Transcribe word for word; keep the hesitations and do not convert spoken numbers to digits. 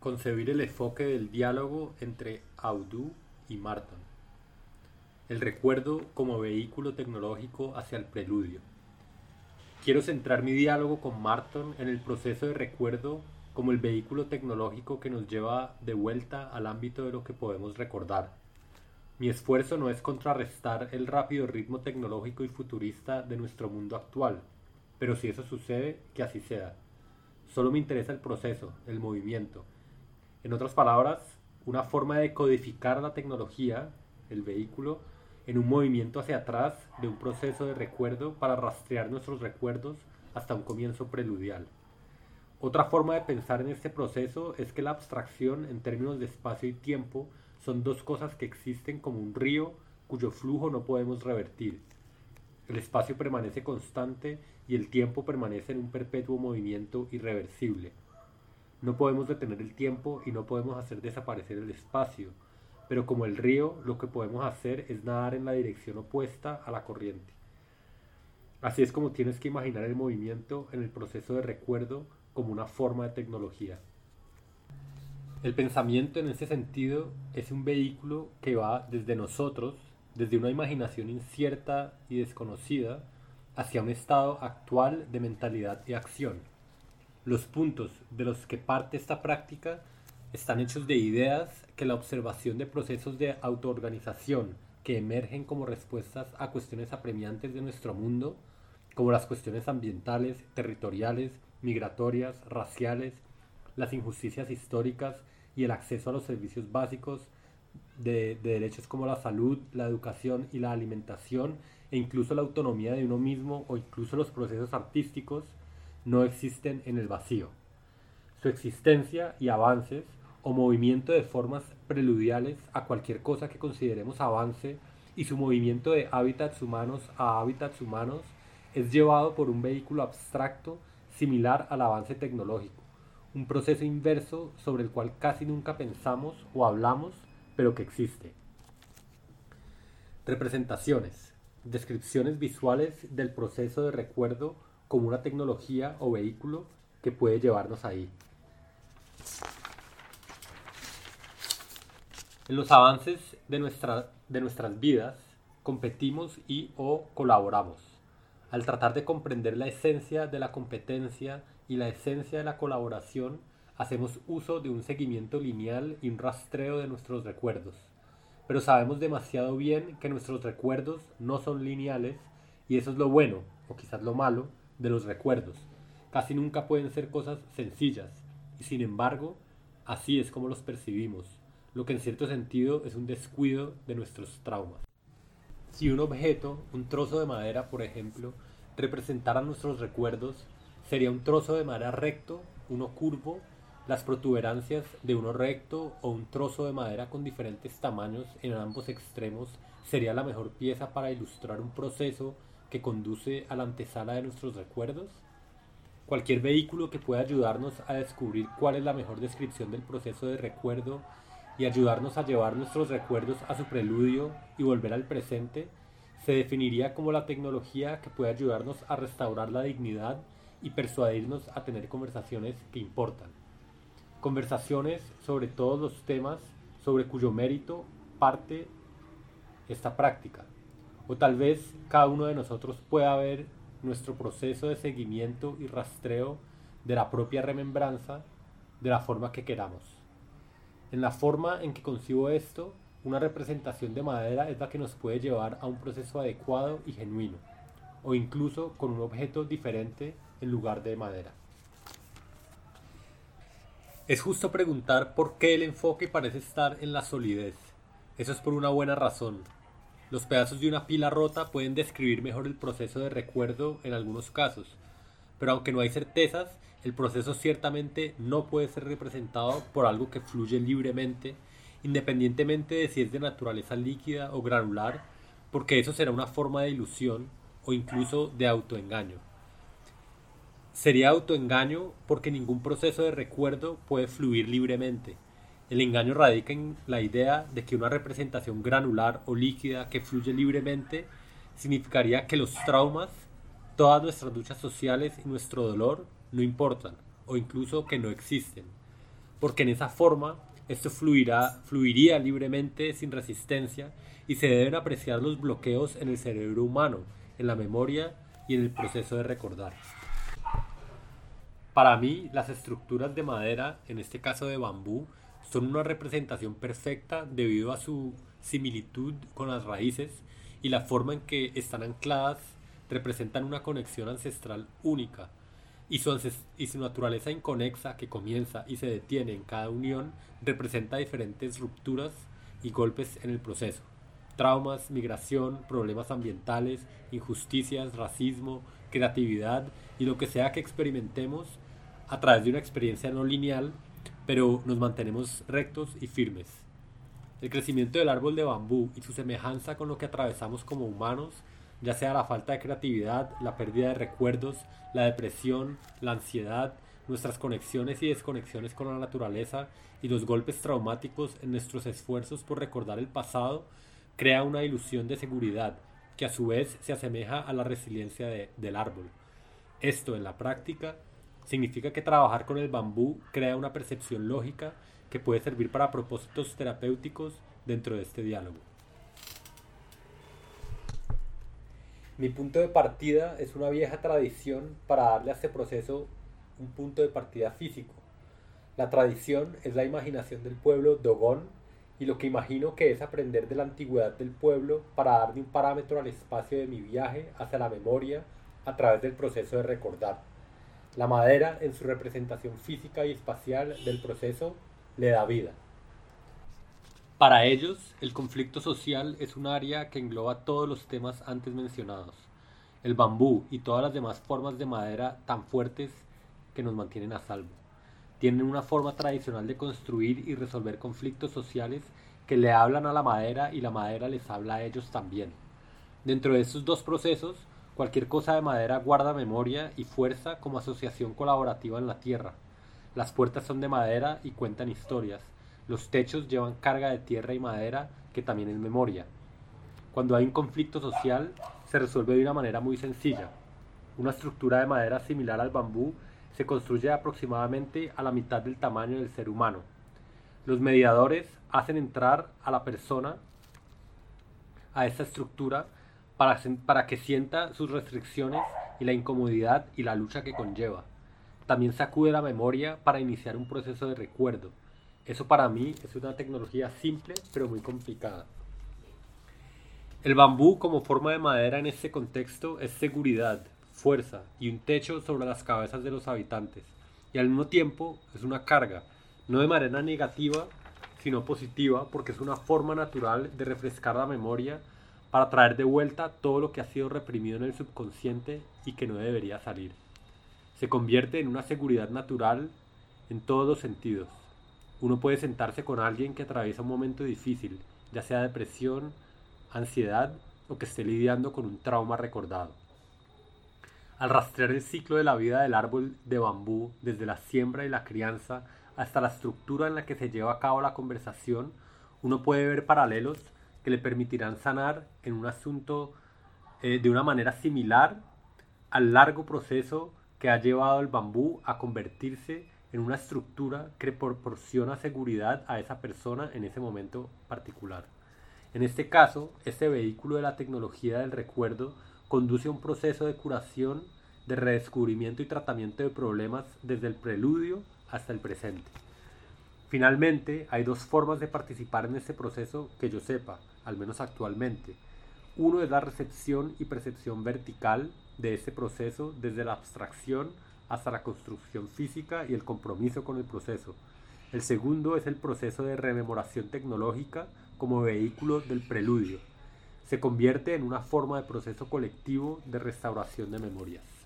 Concebir el enfoque del diálogo entre Audu y Marton. El recuerdo como vehículo tecnológico hacia el preludio. Quiero centrar mi diálogo con Marton en el proceso de recuerdo como el vehículo tecnológico que nos lleva de vuelta al ámbito de lo que podemos recordar. Mi esfuerzo no es contrarrestar el rápido ritmo tecnológico y futurista de nuestro mundo actual, pero si eso sucede, que así sea. Solo me interesa el proceso, el movimiento. En otras palabras, una forma de codificar la tecnología, el vehículo, en un movimiento hacia atrás de un proceso de recuerdo para rastrear nuestros recuerdos hasta un comienzo preludial. Otra forma de pensar en este proceso es que la abstracción en términos de espacio y tiempo son dos cosas que existen como un río cuyo flujo no podemos revertir. El espacio permanece constante y el tiempo permanece en un perpetuo movimiento irreversible. No podemos detener el tiempo y no podemos hacer desaparecer el espacio, pero como el río, lo que podemos hacer es nadar en la dirección opuesta a la corriente. Así es como tienes que imaginar el movimiento en el proceso de recuerdo como una forma de tecnología. El pensamiento en ese sentido es un vehículo que va desde nosotros, desde una imaginación incierta y desconocida, hacia un estado actual de mentalidad y acción. Los puntos de los que parte esta práctica están hechos de ideas que la observación de procesos de autoorganización que emergen como respuestas a cuestiones apremiantes de nuestro mundo, como las cuestiones ambientales, territoriales, migratorias, raciales, las injusticias históricas y el acceso a los servicios básicos de, de derechos como la salud, la educación y la alimentación, e incluso la autonomía de uno mismo o incluso los procesos artísticos, no existen en el vacío. Su existencia y avances o movimiento de formas preludiales a cualquier cosa que consideremos avance y su movimiento de hábitats humanos a hábitats humanos es llevado por un vehículo abstracto similar al avance tecnológico, un proceso inverso sobre el cual casi nunca pensamos o hablamos, pero que existe. Representaciones, descripciones visuales del proceso de recuerdo como una tecnología o vehículo que puede llevarnos ahí. En los avances de, nuestra, de nuestras vidas, competimos y o colaboramos. Al tratar de comprender la esencia de la competencia y la esencia de la colaboración, hacemos uso de un seguimiento lineal y un rastreo de nuestros recuerdos. Pero sabemos demasiado bien que nuestros recuerdos no son lineales, y eso es lo bueno, o quizás lo malo, de los recuerdos. Casi nunca pueden ser cosas sencillas, y sin embargo, así es como los percibimos, lo que en cierto sentido es un descuido de nuestros traumas. Si un objeto, un trozo de madera por ejemplo, representara nuestros recuerdos, sería un trozo de madera recto, uno curvo, las protuberancias de uno recto, o un trozo de madera con diferentes tamaños en ambos extremos sería la mejor pieza para ilustrar un proceso que conduce a la antesala de nuestros recuerdos. Cualquier vehículo que pueda ayudarnos a descubrir cuál es la mejor descripción del proceso de recuerdo y ayudarnos a llevar nuestros recuerdos a su preludio y volver al presente, se definiría como la tecnología que puede ayudarnos a restaurar la dignidad y persuadirnos a tener conversaciones que importan. Conversaciones sobre todos los temas sobre cuyo mérito parte esta práctica. O tal vez cada uno de nosotros pueda ver nuestro proceso de seguimiento y rastreo de la propia remembranza de la forma que queramos. En la forma en que concibo esto, una representación de madera es la que nos puede llevar a un proceso adecuado y genuino, o incluso con un objeto diferente en lugar de madera. Es justo preguntar por qué el enfoque parece estar en la solidez. Eso es por una buena razón. Los pedazos de una pila rota pueden describir mejor el proceso de recuerdo en algunos casos, pero aunque no hay certezas, el proceso ciertamente no puede ser representado por algo que fluye libremente, independientemente de si es de naturaleza líquida o granular, porque eso será una forma de ilusión o incluso de autoengaño. Sería autoengaño porque ningún proceso de recuerdo puede fluir libremente. El engaño radica en la idea de que una representación granular o líquida que fluye libremente significaría que los traumas, todas nuestras luchas sociales y nuestro dolor no importan, o incluso que no existen. porque en esa forma esto fluirá, fluiría libremente sin resistencia y se deben apreciar los bloqueos en el cerebro humano, en la memoria y en el proceso de recordar. Para mí, las estructuras de madera, en este caso de bambú, son una representación perfecta debido a su similitud con las raíces y la forma en que están ancladas representan una conexión ancestral única y su, y su naturaleza inconexa que comienza y se detiene en cada unión representa diferentes rupturas y golpes en el proceso. Traumas, migración, problemas ambientales, injusticias, racismo, creatividad y lo que sea que experimentemos a través de una experiencia no lineal, pero nos mantenemos rectos y firmes. El crecimiento del árbol de bambú y su semejanza con lo que atravesamos como humanos, ya sea la falta de creatividad, la pérdida de recuerdos, la depresión, la ansiedad, nuestras conexiones y desconexiones con la naturaleza y los golpes traumáticos en nuestros esfuerzos por recordar el pasado, crea una ilusión de seguridad que a su vez se asemeja a la resiliencia de, del árbol. Esto en la práctica significa que trabajar con el bambú crea una percepción lógica que puede servir para propósitos terapéuticos dentro de este diálogo. Mi punto de partida es una vieja tradición para darle a este proceso un punto de partida físico. La tradición es la imaginación del pueblo Dogon y lo que imagino que es aprender de la antigüedad del pueblo para darle un parámetro al espacio de mi viaje hacia la memoria a través del proceso de recordar. La madera, en su representación física y espacial del proceso, le da vida. Para ellos, el conflicto social es un área que engloba todos los temas antes mencionados. El bambú y todas las demás formas de madera tan fuertes que nos mantienen a salvo. Tienen una forma tradicional de construir y resolver conflictos sociales que le hablan a la madera y la madera les habla a ellos también. Dentro de estos dos procesos, cualquier cosa de madera guarda memoria y fuerza como asociación colaborativa en la tierra. Las puertas son de madera y cuentan historias. Los techos llevan carga de tierra y madera que también es memoria. Cuando hay un conflicto social, se resuelve de una manera muy sencilla. Una estructura de madera similar al bambú se construye aproximadamente a la mitad del tamaño del ser humano. Los mediadores hacen entrar a la persona a esta estructura para, para que sienta sus restricciones y la incomodidad y la lucha que conlleva. También sacude la memoria para iniciar un proceso de recuerdo. Eso para mí es una tecnología simple pero muy complicada. El bambú como forma de madera en este contexto es seguridad, fuerza y un techo sobre las cabezas de los habitantes. Y al mismo tiempo es una carga, no de manera negativa, sino positiva, porque es una forma natural de refrescar la memoria para traer de vuelta todo lo que ha sido reprimido en el subconsciente y que no debería salir. Se convierte en una seguridad natural en todos los sentidos. Uno puede sentarse con alguien que atraviesa un momento difícil, ya sea depresión, ansiedad o que esté lidiando con un trauma recordado. Al rastrear el ciclo de la vida del árbol de bambú, desde la siembra y la crianza hasta la estructura en la que se lleva a cabo la conversación, uno puede ver paralelos que le permitirán sanar en un asunto eh, de una manera similar al largo proceso que ha llevado el bambú a convertirse en una estructura que proporciona seguridad a esa persona en ese momento particular. En este caso, este vehículo de la tecnología del recuerdo conduce a un proceso de curación, de redescubrimiento y tratamiento de problemas desde el preludio hasta el presente. Finalmente, hay dos formas de participar en este proceso que yo sepa, al menos actualmente. Uno es la recepción y percepción vertical de este proceso desde la abstracción hasta la construcción física y el compromiso con el proceso. El segundo es el proceso de rememoración tecnológica como vehículo del preludio. Se convierte en una forma de proceso colectivo de restauración de memorias.